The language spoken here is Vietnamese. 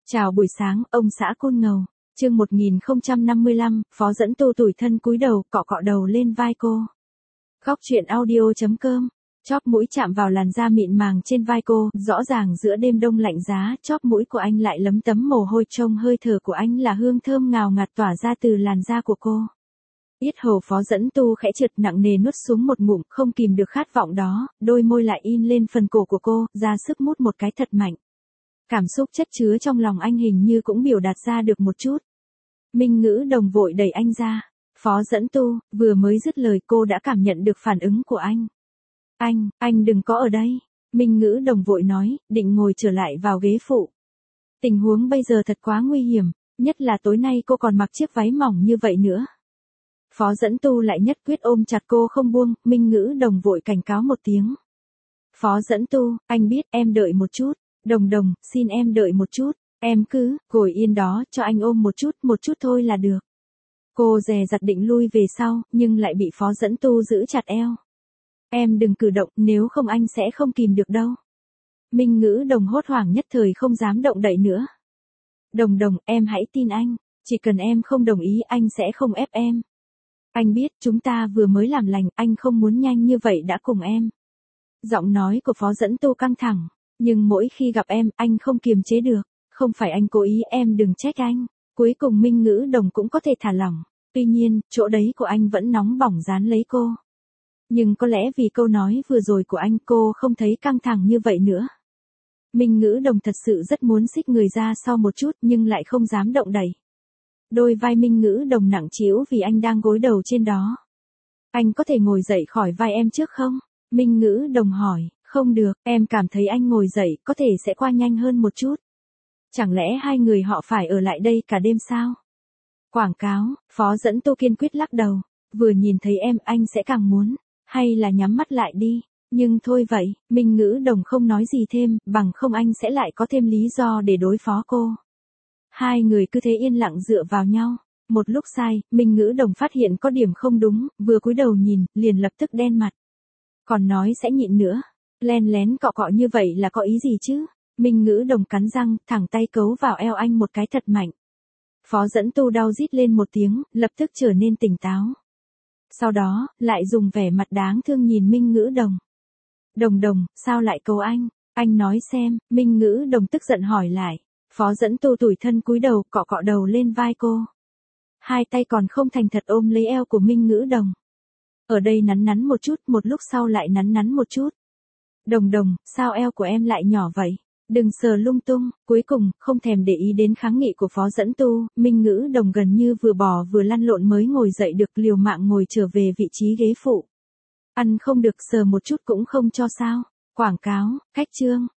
Chào buổi sáng, ông xã Côn Ngầu. Chương 1055, Phó Dẫn Tu tủi thân cúi đầu, cọ cọ đầu lên vai cô. Góc truyện audio.com. Chóp mũi chạm vào làn da mịn màng trên vai cô, rõ ràng giữa đêm đông lạnh giá, chóp mũi của anh lại lấm tấm mồ hôi, trông hơi thở của anh là hương thơm ngào ngạt tỏa ra từ làn da của cô. Yết hầu Phó Dẫn Tu khẽ trượt, nặng nề nuốt xuống một ngụm, không kìm được khát vọng đó, đôi môi lại in lên phần cổ của cô, ra sức mút một cái thật mạnh. Cảm xúc chất chứa trong lòng anh hình như cũng biểu đạt ra được một chút. Minh Ngữ Đồng vội đẩy anh ra. Phó Dẫn Tu, vừa mới dứt lời cô đã cảm nhận được phản ứng của anh. Anh đừng có ở đây. Minh Ngữ Đồng vội nói, định ngồi trở lại vào ghế phụ. Tình huống bây giờ thật quá nguy hiểm, nhất là tối nay cô còn mặc chiếc váy mỏng như vậy nữa. Phó Dẫn Tu lại nhất quyết ôm chặt cô không buông, Minh Ngữ Đồng vội cảnh cáo một tiếng. Phó Dẫn Tu, anh biết, em đợi một chút. Đồng, xin em đợi một chút, em cứ ngồi yên đó, cho anh ôm một chút thôi là được. Cô dè dặt định lui về sau, nhưng lại bị Phó Dẫn Tu giữ chặt eo. Em đừng cử động, nếu không anh sẽ không kìm được đâu. Minh Ngữ Đồng hốt hoảng nhất thời không dám động đậy nữa. Đồng, em hãy tin anh, chỉ cần em không đồng ý anh sẽ không ép em. Anh biết chúng ta vừa mới làm lành, anh không muốn nhanh như vậy đã cùng em. Giọng nói của Phó Dẫn Tu căng thẳng. Nhưng mỗi khi gặp em, anh không kiềm chế được, không phải anh cố ý, em đừng trách anh. Cuối cùng Minh Ngữ Đồng cũng có thể thả lỏng, tuy nhiên, chỗ đấy của anh vẫn nóng bỏng dán lấy cô. Nhưng có lẽ vì câu nói vừa rồi của anh cô không thấy căng thẳng như vậy nữa. Minh Ngữ Đồng thật sự rất muốn xích người ra sau một chút nhưng lại không dám động đậy. Đôi vai Minh Ngữ Đồng nặng trĩu vì anh đang gối đầu trên đó. Anh có thể ngồi dậy khỏi vai em trước không? Minh Ngữ Đồng hỏi. Không được, em cảm thấy anh ngồi dậy có thể sẽ qua nhanh hơn một chút. Chẳng lẽ hai người họ phải ở lại đây cả đêm sao? Quảng cáo, Phó Dẫn Tu kiên quyết lắc đầu. Vừa nhìn thấy em anh sẽ càng muốn. Hay là nhắm mắt lại đi. Nhưng thôi vậy, Minh Ngữ Đồng không nói gì thêm, bằng không anh sẽ lại có thêm lý do để đối phó cô. Hai người cứ thế yên lặng dựa vào nhau. Một lúc sau, Minh Ngữ Đồng phát hiện có điểm không đúng, vừa cúi đầu nhìn, liền lập tức đen mặt. Còn nói sẽ nhịn nữa. Len lén cọ cọ như vậy là có ý gì chứ? Minh Ngữ Đồng cắn răng, thẳng tay cấu vào eo anh một cái thật mạnh. Phó Dẫn Tu đau rít lên một tiếng, lập tức trở nên tỉnh táo. Sau đó, lại dùng vẻ mặt đáng thương nhìn Minh Ngữ Đồng. Đồng, sao lại cầu anh? Anh nói xem, Minh Ngữ Đồng tức giận hỏi lại. Phó Dẫn Tu tủi thân cúi đầu, cọ cọ đầu lên vai cô. Hai tay còn không thành thật ôm lấy eo của Minh Ngữ Đồng. Ở đây nắn một chút, một lúc sau lại nắn một chút. Đồng, sao eo của em lại nhỏ vậy? Đừng sờ lung tung. Cuối cùng, không thèm để ý đến kháng nghị của Phó Dẫn Tu, Minh Ngữ Đồng gần như vừa bò vừa lăn lộn mới ngồi dậy được, liều mạng ngồi trở về vị trí ghế phụ. Ăn không được, sờ một chút cũng không cho sao? Quảng cáo, cách chương.